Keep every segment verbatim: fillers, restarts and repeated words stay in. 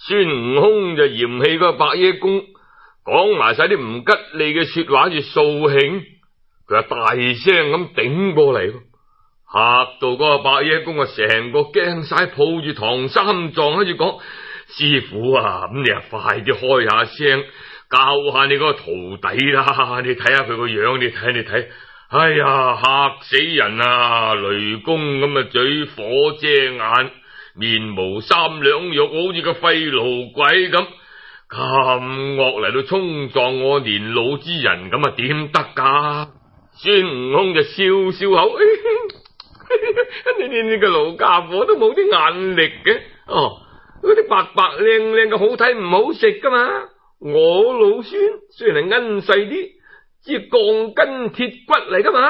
孫悟空就嫌棄個白耶公講埋晒啲唔吉利嘅說話，好似掃興，佢就大聲咁頂過嚟，嚇到嗰個白耶公啊，成個驚晒，抱住唐三藏喺度講：師傅啊，咁你啊快啲開下聲，教下你嗰個徒弟啦！你睇下佢個樣，你睇你睇，哎呀，嚇死人啊！雷公咁啊，嘴火遮眼，面無三兩肉，好似個廢爐鬼咁，咁惡嚟到衝撞我年老之人，咁啊點得噶？孫悟空就笑笑口，你你你個老家伙都冇啲眼力嘅，哦，嗰啲白白靚靚嘅好睇唔好食噶嘛？我老孫雖然係奀細啲，只係鋼筋鐵骨嚟噶嘛？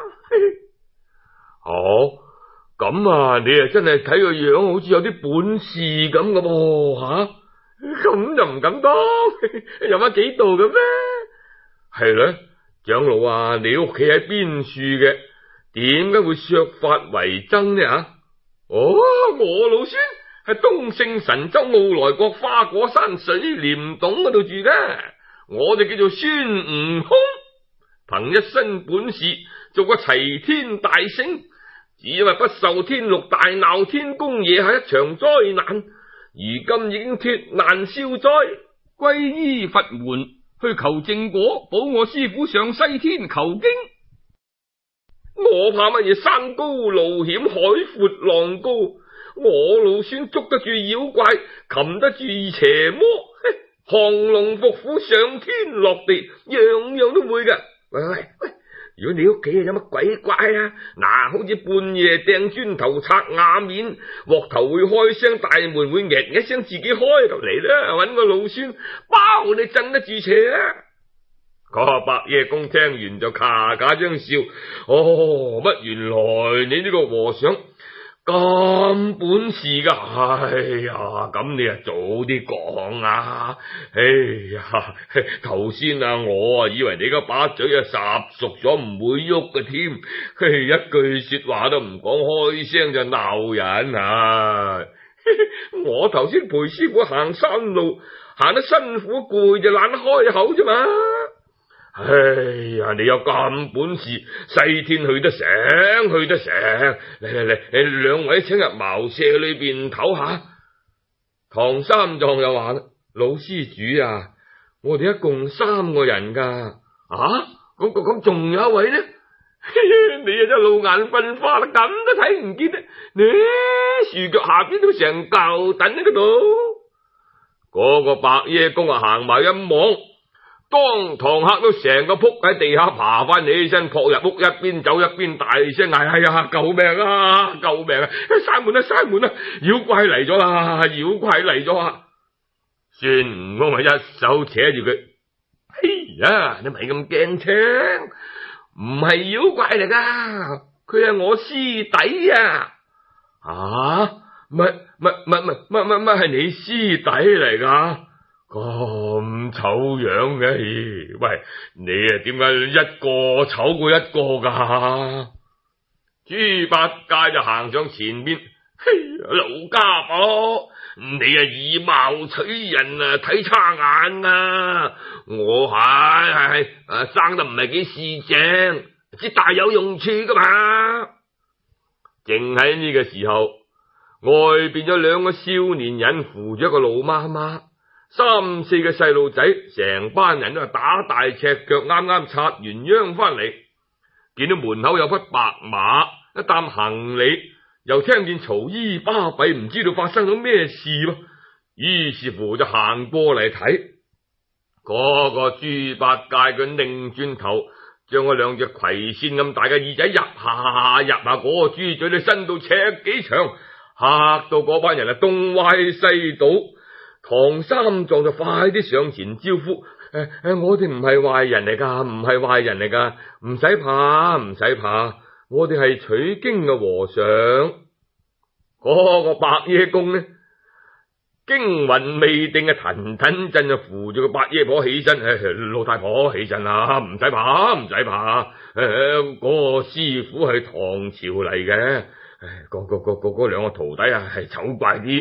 哦，咁啊，你啊真係睇個樣好似有啲本事咁嘅噃吓，咁就唔敢當，有乜幾度嘅咩？係咧，長老啊，你屋企喺邊處嘅？點解會削髮為僧呢？吓，哦，我老孫係東勝神州傲來國花果山水簾洞嗰度住嘅，我就叫做孫悟空，憑一身本事做個齊天大聖，只因為不受天祿大鬧天宮惹下一場災難，如今已經脫難消災，歸依佛門去求正果，保我師父上西天求經。我怕乜嘢？山高路險，海闊浪高，我老孫捉得住妖怪，擒得住邪魔，降龍伏虎，上天落地，樣樣都會噶。喂喂喂，如果你屋企有乜鬼怪啊，嗱，好似半夜掟磚頭拆瓦面，鑊頭會開聲，大門會嘜一聲自己開入嚟啦，搵個老孫包你震得住邪啊！個白耶公聽完就咔咔張笑，哦，乜原來你呢個和尚咁本事噶？哎呀，咁你啊早啲講啊！哎呀，頭先啊，我啊以為你個把嘴啊霎熟咗唔會喐嘅添，一句說話都唔講，開聲就鬧人啊！我頭先陪師傅行山路，行得辛苦攰就懶開口啫嘛。哎呀，你有咁本事，西天去得成，去得成，嚟嚟嚟，你兩位請入茅舍裏邊唞下。唐三藏又話啦：老施主啊，我哋一共三個人噶，啊，咁咁仲有一位呢？你啊真係老眼昏花啦，咁都睇唔見咧，你樹腳下邊都成嚿等喺嗰度。嗰個白耶公啊行埋一望，當堂嚇到成個仆喺地下爬翻起身，撲入屋，一邊走一邊大聲嗌：哎呀，救命啊，救命啊！閂門啊，閂門啊！妖怪嚟咗啦，妖怪嚟咗啊！孫悟空啊一手扯住佢：哎呀，你咪咁驚青，唔係妖怪嚟噶，佢係我師弟啊！啊，乜乜乜乜乜乜乜係你師弟嚟噶？咁醜樣嘅，喂，你啊點解一個醜過一個噶？豬八戒就行上前邊，嘿，老家伙，你啊以貌取人啊，睇差眼啊！我係係係誒生得唔係幾四正，只大有用處噶嘛。正喺呢個時候，外邊有兩個少年人扶住一個老媽媽。三四個細路仔，成班人都係打大赤腳，啱啱插完秧翻嚟，見到門口有匹白馬，一擔行李，又聽見嘈姨巴閉，唔知道發生咗咩事喎。於是乎就行過嚟睇，嗰個豬八戒佢擰轉頭，將嗰兩隻葵扇咁大嘅耳仔入下入下，嗰個豬嘴都伸到尺幾長，嚇到嗰班人啊東歪西倒。唐三藏就快啲上前招呼：誒、欸、誒、欸，我哋唔係壞人嚟噶，唔係壞人嚟噶，唔使怕，唔使怕，我哋係取經嘅和尚。嗰、那個白耶公呢，驚魂未定嘅騰騰震就扶住個白耶婆起身：欸、老太婆起身啦，唔使怕，唔使怕。誒、欸，嗰、那個師傅係唐朝嚟嘅，誒、欸，嗰嗰嗰嗰嗰兩個徒弟啊係醜怪啲。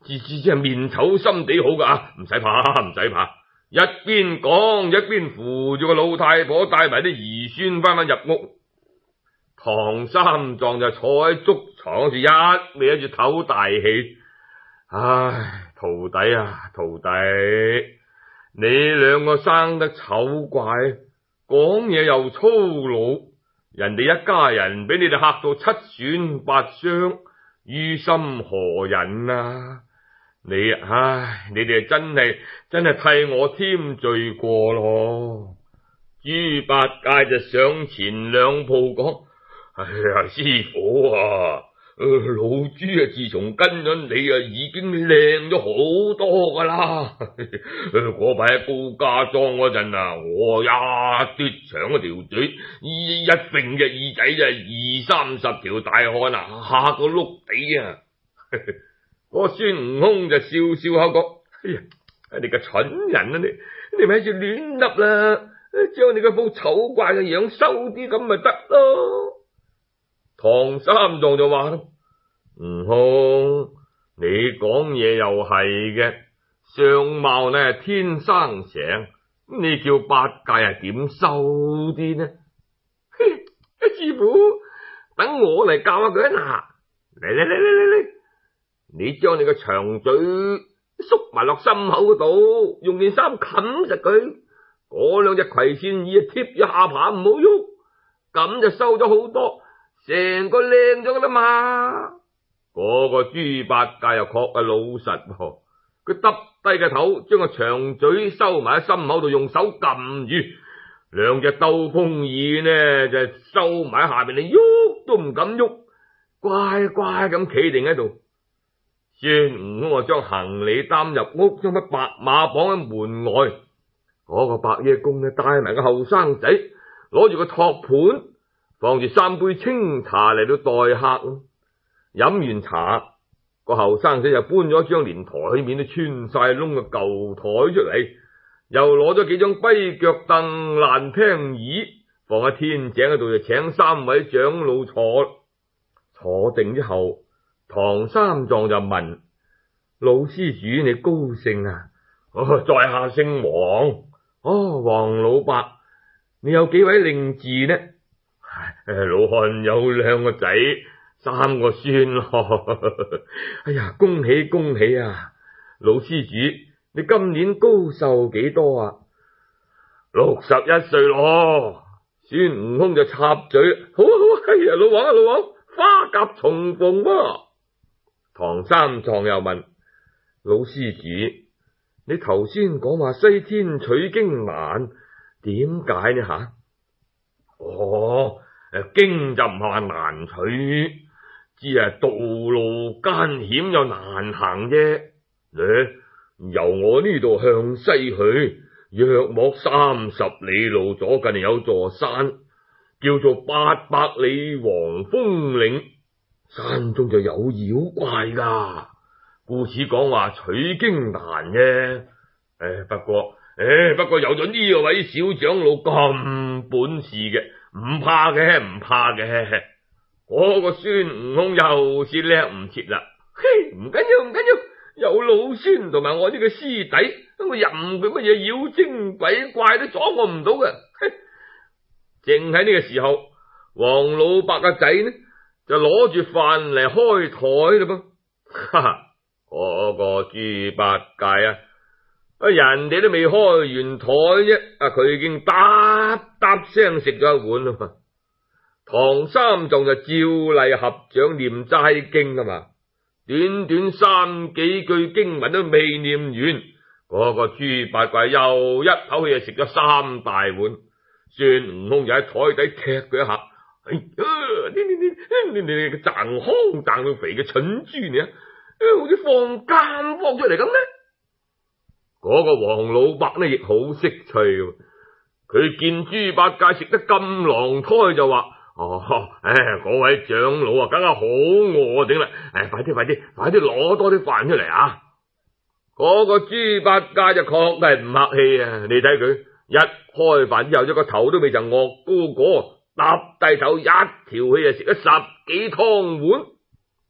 只只只係面醜心地好噶啊，唔使怕，唔使怕。一邊講一邊扶住個老太婆帶埋啲兒孫翻返入屋。唐三藏就坐喺竹床住一味喺住唞大氣。唉，徒弟啊，徒弟，你兩個生得醜怪，講嘢又粗魯，人哋一家人俾你哋嚇到七損八傷，於心何忍啊？你唉，你哋真係真係替我添罪過咯。豬八戒就上前兩步講：哎呀，師傅啊，呃、老豬啊，自從跟咗你啊，已經靚咗好多噶啦。嗰排喺高家莊嗰陣啊，我一嘟長嗰條嘴，一一揈隻耳仔就二三十條大漢啊，嚇個碌地啊！個孫悟空就笑笑口講：哎呀，你個蠢人啊，你你咪喺住亂笠啦，將你嗰副醜怪嘅樣收啲咁咪得咯。唐三藏就話：悟空，你講嘢又係嘅，相貌呢係天生成，你叫八戒係點收啲呢？師傅，等我嚟教下佢啊！嚟嚟嚟嚟嚟嚟！你將你個長嘴縮埋落心口嗰度，用件衫冚實佢，嗰兩隻葵扇耳貼住下巴唔好喐，咁就收咗好多，成個靚咗噶啦嘛。嗰個豬八戒又確係老實，佢耷低個頭，將個長嘴收埋喺心口度，用手撳住，兩隻兜風耳呢就收埋喺下邊，你喐都唔敢喐，乖乖咁企定喺度。孫悟空啊，將行李擔入屋，將匹白馬綁喺門外。嗰、那個白夜公呢，帶埋個後生仔，攞住個托盤，放住三杯清茶嚟到待客。飲完茶，個後生仔就搬咗張連台面都穿晒窿嘅舊台出嚟，又攞咗幾張跛腳凳、爛廳椅，放喺天井嗰度，就請三位長老坐。坐定之後，唐三藏就問老施主：你高姓啊？哦，在下姓黃。哦，黃老伯，你有幾位令嗣呢？唉，老漢有兩個仔，三個孫咯。哎呀，恭喜恭喜啊！老施主，你今年高壽幾多啊？六十一歲咯。孫悟空就插嘴：好好，哎呀，老王啊，老王，花甲重逢啊！唐三藏又問老施主：你頭先講話西天取經難，點解呢吓？哦，誒，經就唔係話難取，只係道路艱險又難行啫。你由我呢度向西去，約莫三十里路左近有座山，叫做八百里黃風嶺，山中就有妖怪噶。故此講話取經難啫。誒，不過誒，不過有咗呢個位小長老咁本事嘅，唔怕嘅，唔怕嘅。嗰個孫悟空又是叻唔切啦。嘿，唔緊要，唔緊要，有老孫同埋我呢個師弟，我任佢乜嘢妖精鬼怪都阻我唔到嘅。嘿，正喺呢個時候，黃老伯嘅仔呢就攞住飯嚟開台嘞噃。哈哈，嗰個豬八戒啊，啊人哋都未開完台啫，啊佢已經嗒嗒聲食咗一碗啦嘛。唐三藏就照例合掌念齋經啊嘛，短短三幾句經文都未念完，嗰、那個豬八戒又一口氣就食咗三大碗。孫悟空就喺台底踢佢一下：哎呀，你你你你你你個掙康掙到肥嘅蠢豬你啊！好似放監放出嚟咁呢？嗰、那個黃老伯呢亦好識趣，佢見豬八戒食得咁狼胎就話：哦，唉，嗰位長老啊，梗係好餓頂啦！唉，快啲快啲快啲攞多啲飯出嚟啊！嗰、那個豬八戒就確係唔客氣啊！你睇佢一開飯之後，一個頭都未曾惡高過，耷低頭一條氣就食咗十幾湯碗。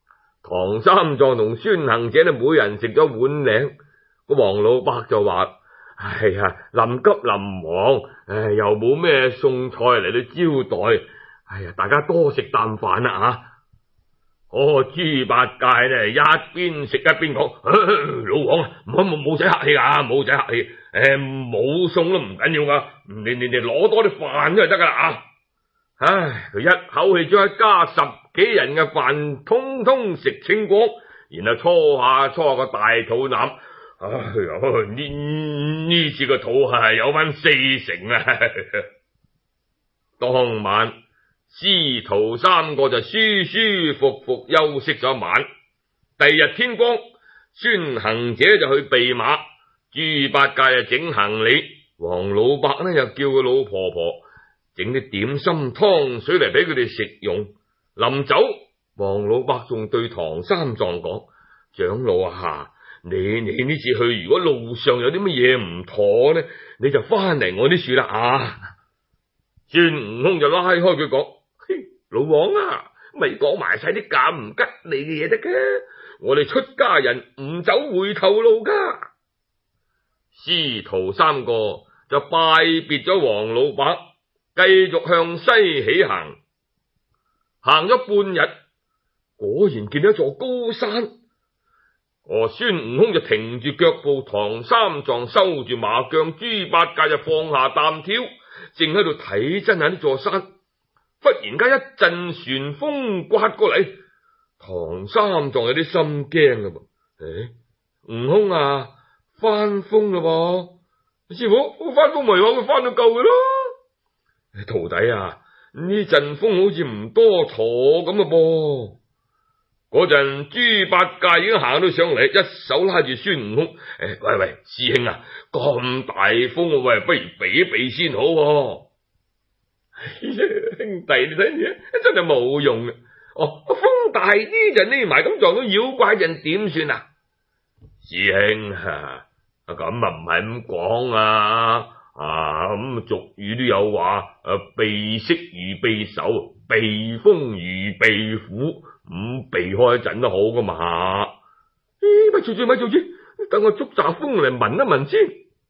唐三藏同孫行者呢，每人食咗碗領。個黃老伯就話：哎呀，臨急臨忙，唉，又冇咩餸菜嚟到招待，哎呀，大家多食啖飯啦啊！哦，豬八戒呢，一邊食一邊講：老王，唔好冇冇使客氣啊，冇使客氣，誒，冇餸都唔緊要噶，你你你攞多啲飯就得噶啦啊！唉，佢一口氣將一家十幾人嘅飯通通食清光，然後搓下搓下個大肚腩。哎呀，呢呢次個肚係有翻四成啦。當晚師徒三個就舒舒服服休息咗一晚。第二日天光，孫行者就去備馬，豬八戒就整行李，黃老伯呢又叫個老婆婆整啲點心湯水嚟俾佢哋食用。臨走，黃老伯仲對唐三藏講：長老啊，你你呢次去，如果路上有啲乜嘢唔妥呢，你就翻嚟我啲處啦啊！孫悟空就拉開佢講：老王啊，咪講埋晒啲咁唔吉利嘅嘢得嘅，我哋出家人唔走回頭路噶。師徒三個就拜別咗黃老伯，繼續向西起行。行咗半日，果然見到一座高山。哦，孫悟空就停住腳步，唐三藏收住麻將，豬八戒就放下擔挑，正喺度睇真下呢座山。忽然間一陣旋風刮過嚟，唐三藏有啲心驚啦噃。誒，悟空啊，翻風啦噃！師傅，翻風咪話會翻到舊嘅咯。徒弟啊，呢陣風好似唔多坐咁啊噃。嗰陣豬八戒已經行到上嚟，一手拉住孫悟空：誒，喂喂，師兄啊，咁大風，喂，不如避一避先好啊。兄弟，你睇住，真係冇用啊！哦，風大啲就匿埋，咁撞到妖怪人點算啊？師兄啊，咁啊唔係咁講啊！啊，咁俗語都有話，誒，避色如避手，避風如避虎，咁避開一陣都好噶嘛。咦，咪住住，咪住住，等我捉紮風嚟聞一聞先。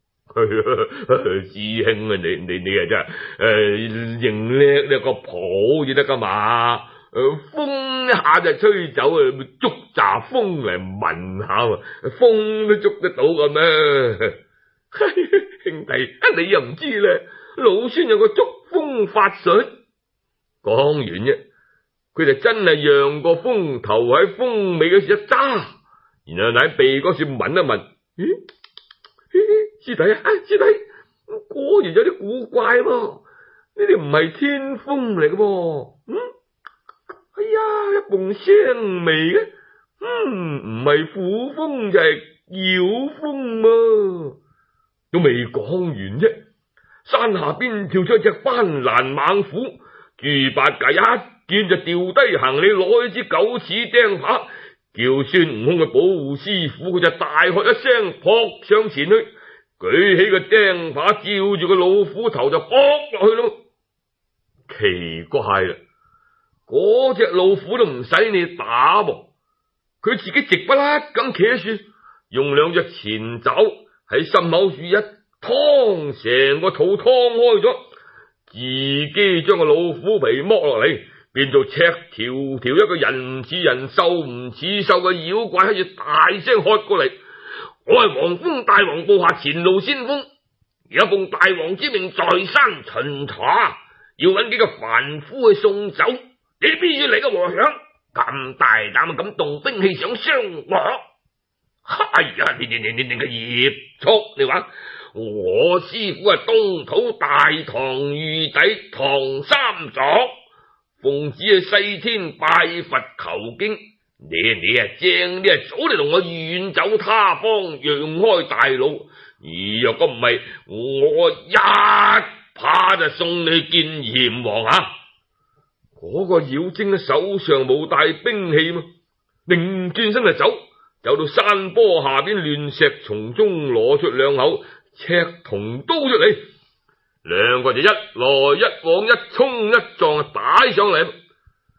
師兄啊，你你你啊真係誒認叻呢個譜至得噶嘛？誒，風一下就吹走啊，捉紮風嚟聞下，風都捉得到噶咩？兄弟，你又唔知咧，老孫有個捉風法術。講完啫，佢就真係讓個風頭喺風尾嗰時一揸，然後喺鼻嗰處聞一聞。咦？師弟啊，師弟，果然有啲古怪喎，呢啲唔係天風嚟嘅噃。嗯，哎呀，一埲腥味嘅，嗯，唔係虎風就係妖風喎。都未講完啫，山下邊跳出一隻斑蘭猛虎，豬八戒一見就掉低行李，攞起支九齒釘耙，叫孫悟空嘅保護師傅，佢就大喝一聲，撲上前去，舉起個釘耙，照住個老虎頭就撲落去咯。奇怪啦，嗰隻老虎都唔使你打噃，佢自己直不甩咁企喺處，用兩隻前爪喺心口處一劏，成個肚劏開咗，自己將個老虎皮剝落嚟，變做赤條條一個人似人獸唔似獸嘅妖怪，喺度大聲喝過嚟：我係黃風大王部下前路先鋒，而家奉大王之命在山巡查，要揾幾個凡夫去送走。你邊處嚟嘅和尚咁大膽，咁動兵器想傷我？哎呀！你你你你你個孽畜！你話我師傅係東土大唐御弟唐三藏，奉旨去西天拜佛求經。你你啊正，你啊早啲同我遠走他方，讓開大路。而若果唔係，我一怕就送你見閻王啊！嗰個妖精咧手上冇帶兵器嘛，擰轉身就走。走到山坡下邊亂石叢中，攞出兩口赤銅刀出嚟，兩個就一來一往，一衝一撞打上嚟。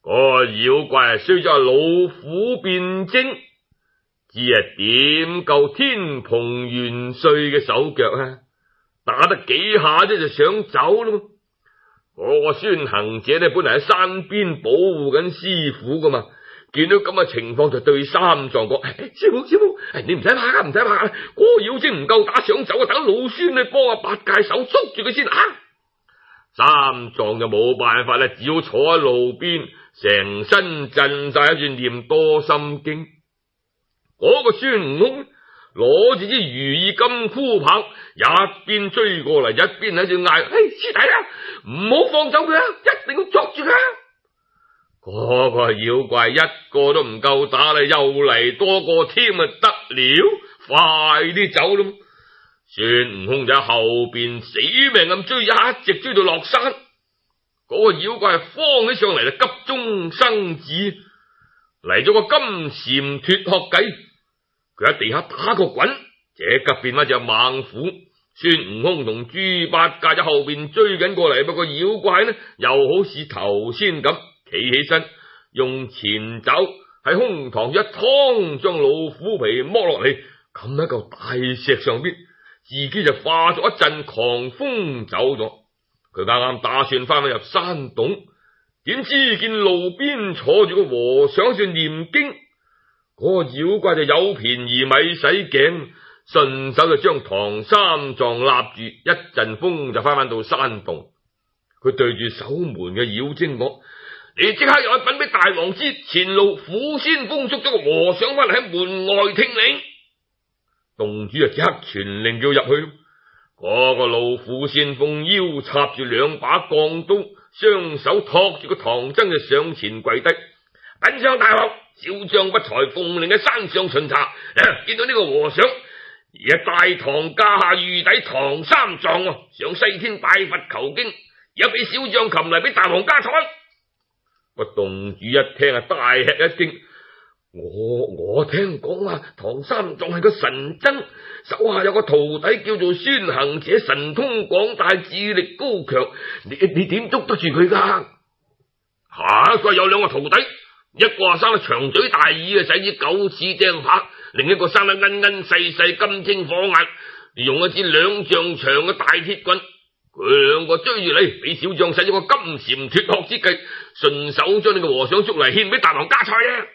嗰個妖怪衰咗老虎變精，只係點夠天蓬元帥嘅手腳啊！打得幾下啫就想走咯。嗰個孫行者呢，本嚟喺山邊保護緊師傅噶嘛，見到咁嘅情況就對三藏講：師傅師傅，你唔使怕噶，唔使怕，嗰個妖精唔夠打想走啊，等老孫去幫阿八戒手捉住佢先啊！三藏就冇辦法啦，只好坐喺路邊，成身震晒喺度念多心經。嗰個孫悟空攞住支如意金箍棒，一邊追過嚟，一邊喺度嗌：嘿，師弟啊，唔好放走佢啊，一定要捉住佢啊！嗰個妖怪一個都唔夠打啦，又嚟多個添啊，得了，快啲走咯！孫悟空就喺後邊死命咁追，一直追到落山。嗰個妖怪慌起上嚟，就急中生智，嚟咗個金蟬脫殼計。佢喺地下打個滾，這急變翻隻猛虎。孫悟空同豬八戒喺後邊追緊過嚟，不過妖怪呢又好似頭先咁企起身，用前爪喺胸膛一劏，將老虎皮剝落嚟，冚喺嚿大石上邊，自己就化咗一陣狂風走咗。佢啱啱打算翻去入山洞，點知見路邊坐住個和尚喺度念經。嗰個妖怪就有便宜咪使頸，順手就將唐三藏立住，一陣風就翻返到山洞。佢對住守門嘅妖精講：你即刻又去稟俾大王知，前路虎先鋒捉咗個和尚翻嚟喺門外聽令。洞主就即刻傳令叫入去。嗰個老虎先鋒腰插住兩把鋼刀，雙手托住個唐僧就上前跪低：稟上大王，小將不才奉令喺山上巡查，見到呢個和尚而家大唐駕下御弟唐三藏上西天拜佛求經，而家俾小將擒嚟俾大王加菜。個洞主一聽啊，大吃一驚。我我聽講啊，唐三藏係個神僧，手下有個徒弟叫做孫行者，神通廣大，智力高強。你你點捉得住佢噶？吓，佢有兩個徒弟，一個生得長嘴大耳嘅細子狗屎釘耙，另一個生得奀奀細細金睛火眼，用一支兩丈長嘅大鐵棍。佢兩個追住你，俾小將使咗個金蟬脫殼之計，順手將你個和尚捉嚟獻俾大王加菜啊！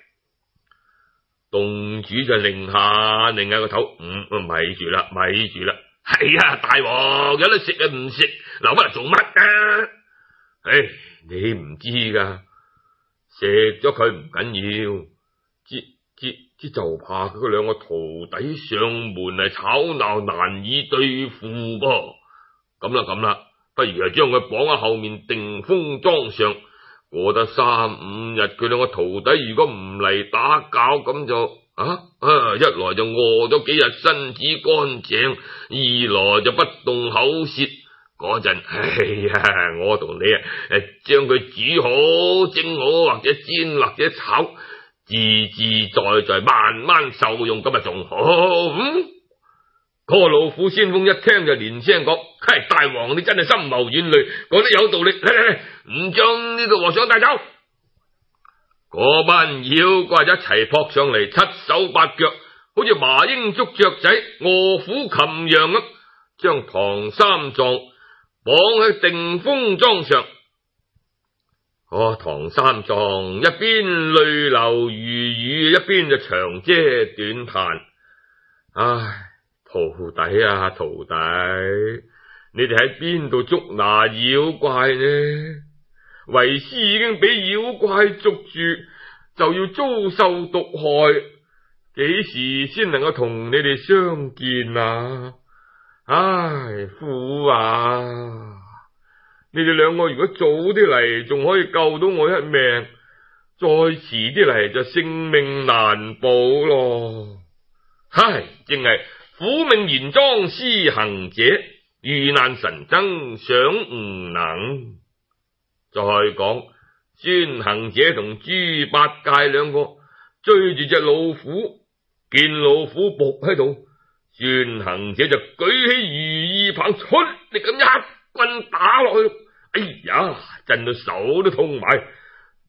洞主就擰下擰下個頭，唔咪住啦，咪住啦，係啊，大王有得食啊，唔食留翻嚟做乜啊？唉，你唔知噶，食咗佢唔緊要，之之之就怕佢兩個徒弟上門嚟吵鬧，難以對付噃。咁啦咁啦，不如係將佢綁喺後面定風樁上。過得三五日，佢兩個徒弟如果唔嚟打攪，咁就啊啊，一來就餓咗幾日，身子乾淨；二來就不動口舌。嗰陣，哎呀，我同你啊，誒，將佢煮好、蒸好，或者煎，或者炒，自自在在慢慢受用，咁啊仲好。嗯，嗰個老虎先鋒一聽就連聲講：係大王，你真係深謀遠慮，講得有道理。嚟嚟嚟，唔將呢個和尚帶走。嗰班妖怪一齊撲上嚟，七手八腳，好似麻鷹捉雀仔、臥虎擒羊咁，將唐三藏綁喺定風樁上。哦，唐三藏一邊淚流如雨，一邊就長嗟短嘆：唉，徒弟啊，徒弟，你哋喺邊度捉拿妖怪呢？為師已經俾妖怪捉住，就要遭受毒害，幾時先能夠同你哋相見啊？唉，苦啊！你哋兩個如果早啲嚟，仲可以救到我一命；再遲啲嚟就性命難保咯。唉，正係苦命玄奘施行者，遇難神僧想唔能。再講孫行者同豬八戒兩個追住隻老虎，見老虎伏喺度，孫行者就舉起如意棒，出力咁一棍打落去。哎呀，震到手都痛埋，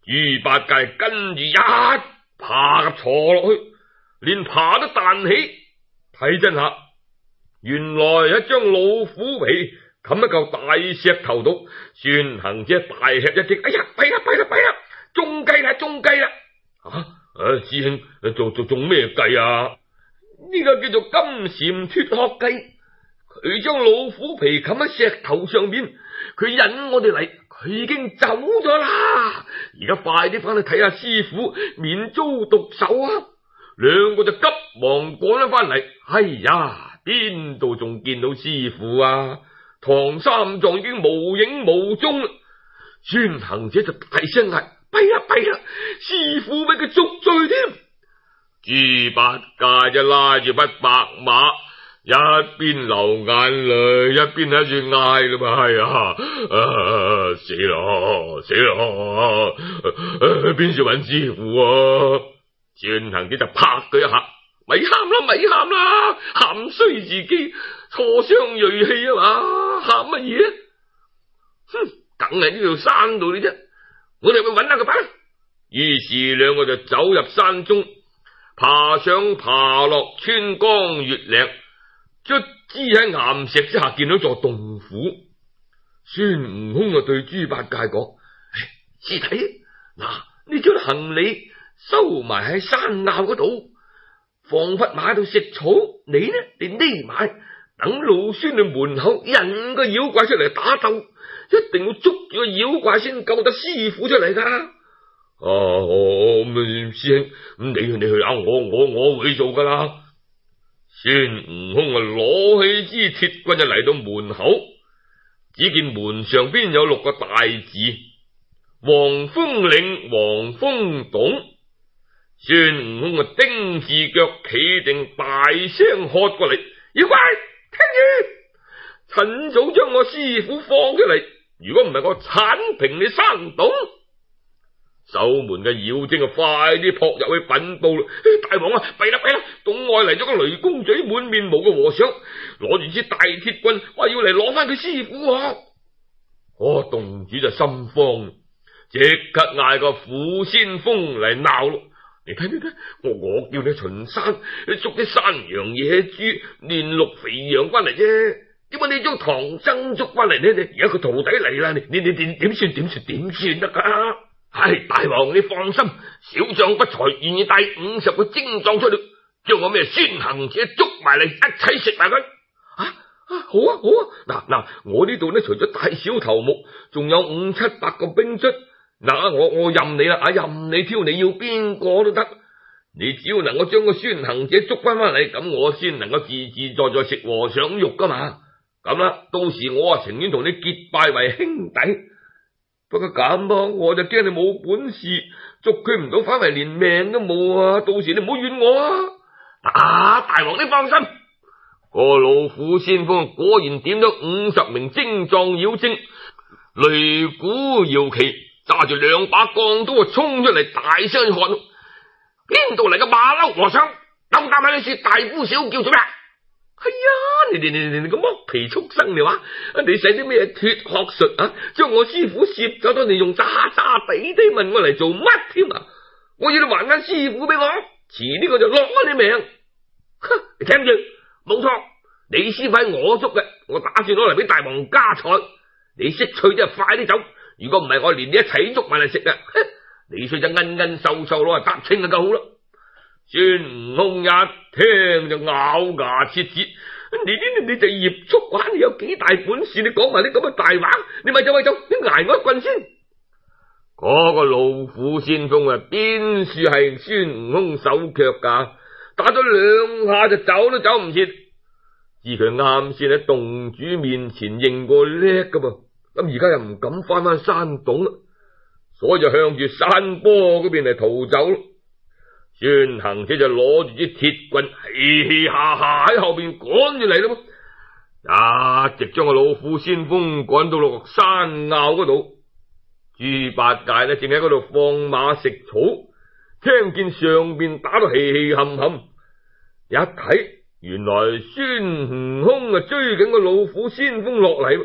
豬八戒跟住一爬入坐落去，連爬都彈起，睇真下，原來一張老虎皮冚一嚿大石頭度。孫行者大吃一驚，哎呀，弊啦弊啦弊啦，中計啦中計啦！啊，啊師兄做做做咩計啊？呢個叫做金蟬脫殼計。佢將老虎皮冚喺石頭上邊，佢引我哋嚟，佢已經走咗啦。而家快啲翻去睇下師傅，免遭毒手啊！兩個就急忙趕翻嚟。哎呀，邊度仲見到師傅啊？唐三藏已經無影無蹤啦。孫行者就大聲嗌：弊啦弊啦，師傅俾佢捉罪添！豬八戒就拉住匹白馬，一邊流眼淚，一邊喺住嗌啦嘛。係啊，啊死咯死咯，邊處揾師傅啊？孫行者就拍佢一下：咪喊啦咪喊啦，喊衰自己，挫傷銳氣啊嘛，喊乜嘢？哼，梗係呢條山度嘅啫，我哋去揾下佢吧。於是兩個就走入山中，爬上爬落，穿江越嶺，卒之喺岩石之下見到座洞府。孫悟空就對豬八戒講：師弟，嗱，呢張行李收埋喺山坳嗰度，放匹馬喺度食草，你呢，你匿埋，等老孫去門口引個妖怪出嚟打鬥，一定要捉住個妖怪先救得師傅出嚟噶。哦，咁師兄，咁你去你去啊，我我我會做噶啦。孫悟空啊，攞起支鐵棍就嚟到門口，只見門上邊有六個大字：黃風嶺黃風洞。孫悟空啊，丁字腳企定，大聲喝過嚟：妖怪，聽住，趁早將我師傅放出嚟，如果唔係我鏟平你山洞！守門嘅妖精啊，快啲撲入去稟報啦！大王啊，弊啦弊啦，洞外嚟咗個雷公嘴滿面毛嘅和尚，攞住支大鐵棍，話要嚟攞翻佢師傅啊！我洞主就心慌，即刻嗌個虎先鋒嚟鬧咯。你睇你睇，我我叫你巡山，你捉啲山羊野豬、嫩鹿肥羊翻嚟啫，點解你將唐僧捉翻嚟呢？你而家個徒弟嚟啦，你你你點點算點算點算得噶？唉，大王你放心，小將不才願意帶五十個精壯出去，將我咩孫行者捉埋嚟，一齊食埋佢。啊啊，好啊好啊，嗱嗱，我呢度呢，除咗大小頭目，仲有五七百個兵卒。嗱，我我任你啦，啊任你挑，你要邊個都得，你只要能夠將個孫行者捉翻翻嚟，咁我先能夠自自在在食和尚肉噶嘛。咁啦，到時我啊情願同你結拜為兄弟。不過咁啊，我就驚你冇本事，捉佢唔到，反為連命都冇啊！到時你唔好怨我啊！啊，大王你放心，個老虎先鋒果然點咗五十名精壯妖精，擂鼓搖旗，揸住兩把鋼刀啊，衝出嚟，大聲喝：邊度嚟嘅馬騮和尚，斗膽喺你處大呼小叫做咩？係啊，你你你你個剝皮畜生你話，你使啲咩脫殼術啊？將我師傅攝走咗，你用渣渣地地問我嚟做乜添啊？我要你還翻師傅俾我，遲呢個就落咗你命。哼，你聽住，冇錯，你師傅係我捉嘅，我打算攞嚟俾大王加菜。你識趣就快啲走，如果唔係我連你一齊捉埋嚟食啊！你衰就恩恩瘦瘦攞嚟搭清就夠好啦。孫悟空一聽就咬牙切齒，你你你就葉畜玩，你有幾大本事？你講埋啲咁嘅大話，你咪走咪走，你挨我一棍先。嗰個老虎先鋒啊，邊處係孫悟空手腳噶？打咗兩下就走都走唔切。知佢啱先喺洞主面前認過叻噶噃，咁而家又唔敢翻翻山洞啦，所以就向住山坡嗰邊嚟逃走咯。孫行者就攞住支鐵棍，嘻嘻哈哈喺後邊趕住嚟咯，一直將個老虎先鋒趕到落山坳嗰度。豬八戒呢，正喺嗰度放馬食草，聽見上邊打到氣氣冚冚，一睇原來孫悟空啊追緊個老虎先鋒落嚟。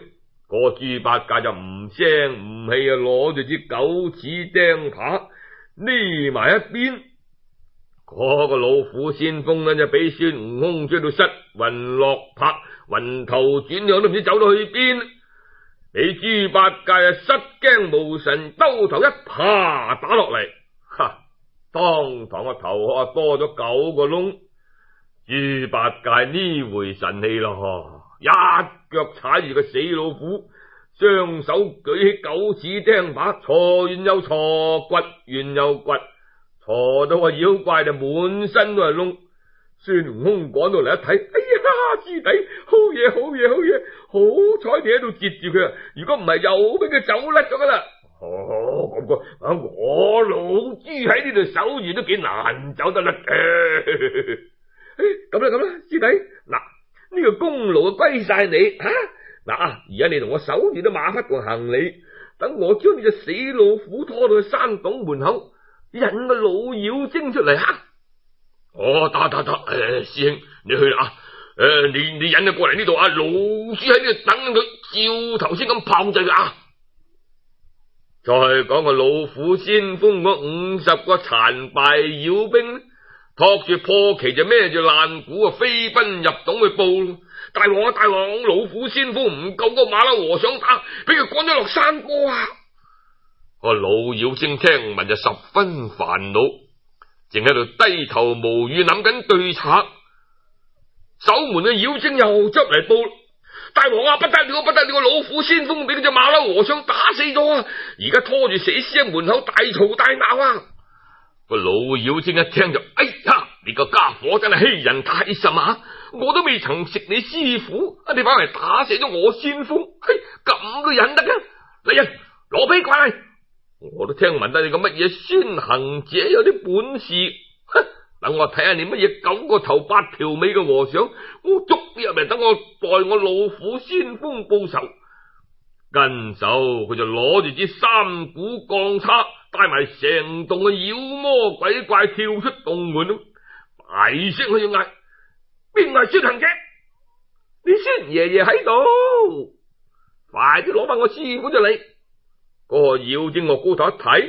個豬八戒就唔聲唔氣啊，攞住支九齒釘耙匿埋一邊。嗰個老虎先鋒呢，就俾孫悟空追到失魂落魄，暈頭轉向都唔知走到去邊。俾豬八戒啊失驚無神，兜頭一啪打落嚟，哈！當堂個頭殼啊多咗九個窿。豬八戒呢回神氣咯，一腳踩住個死老虎，雙手舉起九齒釘耙，鋤完又鋤，掘完又掘，鋤到個妖怪就滿身都係窿。孫悟空趕到嚟一睇，哎呀，師弟，好嘢，好嘢，好嘢，好彩你喺度截住佢啊！如果唔係，又俾佢走甩咗噶啦。哦，咁個啊，我老豬喺呢度守住都幾難走得甩嘅。咁啦咁啦，師弟，嗱，呢個功勞啊歸晒你吓。嗱，而家你同我守住啲馬匹同行李，等我將呢隻死老虎拖到去山洞門口，引個老妖精出嚟吓。哦，得得得，誒、呃，師兄你去啦，誒、呃，你你引佢過嚟呢度啊，老豬喺呢度等佢，照頭先咁炮製啊。再講個老虎先鋒嗰五十個殘敗妖兵，托住破旗就孭住爛鼓啊，飛奔入洞去報。大王啊，大王，老虎先鋒唔夠個馬騮和尚打，俾佢趕咗落山坡啊！個老妖精聽聞就十分煩惱。正喺度低頭無語諗緊對策，守門嘅妖精又執嚟報，大王啊，不得了不得了，個老虎先鋒俾嗰隻馬騮和尚打死咗啊！而家拖住死屍喺門口大嘈大鬧啊！個老妖精一聽就，哎呀，你個家伙真係欺人太甚啊！我都未曾食你師傅，你反而打死咗我先鋒，嘿，咁都忍得噶？嚟人，攞俾怪！我都聽聞得你個乜嘢孫行者有啲本事，哼！等我睇下你乜嘢九個頭八條尾嘅和尚，我捉你入嚟，等我代我老虎先鋒報仇。跟手佢就攞住支三股鋼叉，帶埋成棟嘅妖魔鬼怪跳出洞門，大聲去嗌：邊個係孫行者？你孫爺爺喺度，快啲攞翻我師傅就嚟！嗰個妖精我高頭一睇，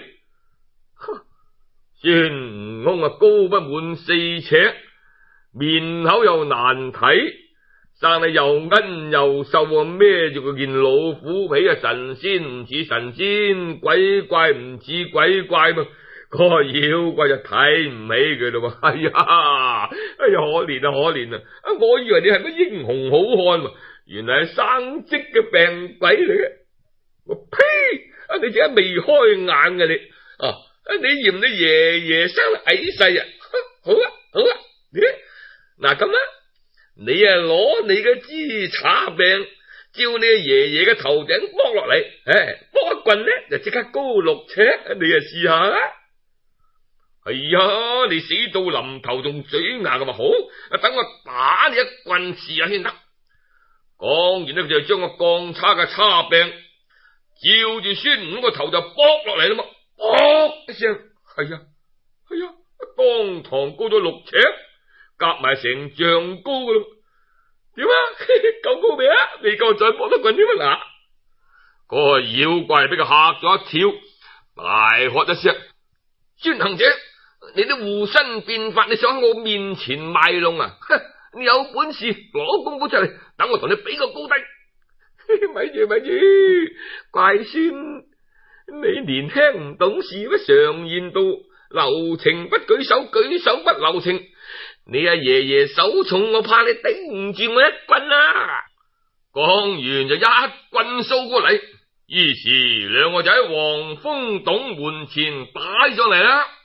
孫悟空啊高不滿四尺，面口又難睇，生得又奀又瘦啊，孭住佢件老虎皮啊，神仙唔似神仙，鬼怪唔似鬼怪嘛。嗰、那個妖怪就睇唔起佢咯。哎呀，哎呀，可憐啊可憐啊！我以為你係乜英雄好漢，原來係生積嘅病鬼嚟嘅。我呸！啊！你只係未開眼嘅你，啊！你嫌你爺爺生得矮細啊？好啊，好啊，嗱咁啊，你啊攞你嘅支叉柄，照你爺爺嘅頭頂剝落嚟，唉，剝一棍呢就即刻高六尺，你啊試下啊！係啊，你死到臨頭仲嘴硬咁嘛？好，等我打你一棍試下先得。講完呢，佢就將個鋼叉嘅叉柄照住孫悟空個頭就剝落嚟啦嘛，卜一聲，係啊係啊，當堂高咗六尺，夾埋成丈高噶咯。點啊？夠高未啊？未夠再剝多棍添啊！嗱，嗰個妖怪俾佢嚇咗一跳，大喝一聲：孫行者，你啲護身變法，你想喺我面前賣弄啊？你有本事攞功夫出嚟，等我同你比個高低。咪住咪住，怪孫，你年輕唔懂事乜？常言道，留情不舉手，舉手不留情。你阿爺爺手重，我怕你頂唔住我一棍啊！講完就一棍掃過嚟，於是兩個就喺黃風洞門前擺上嚟啦。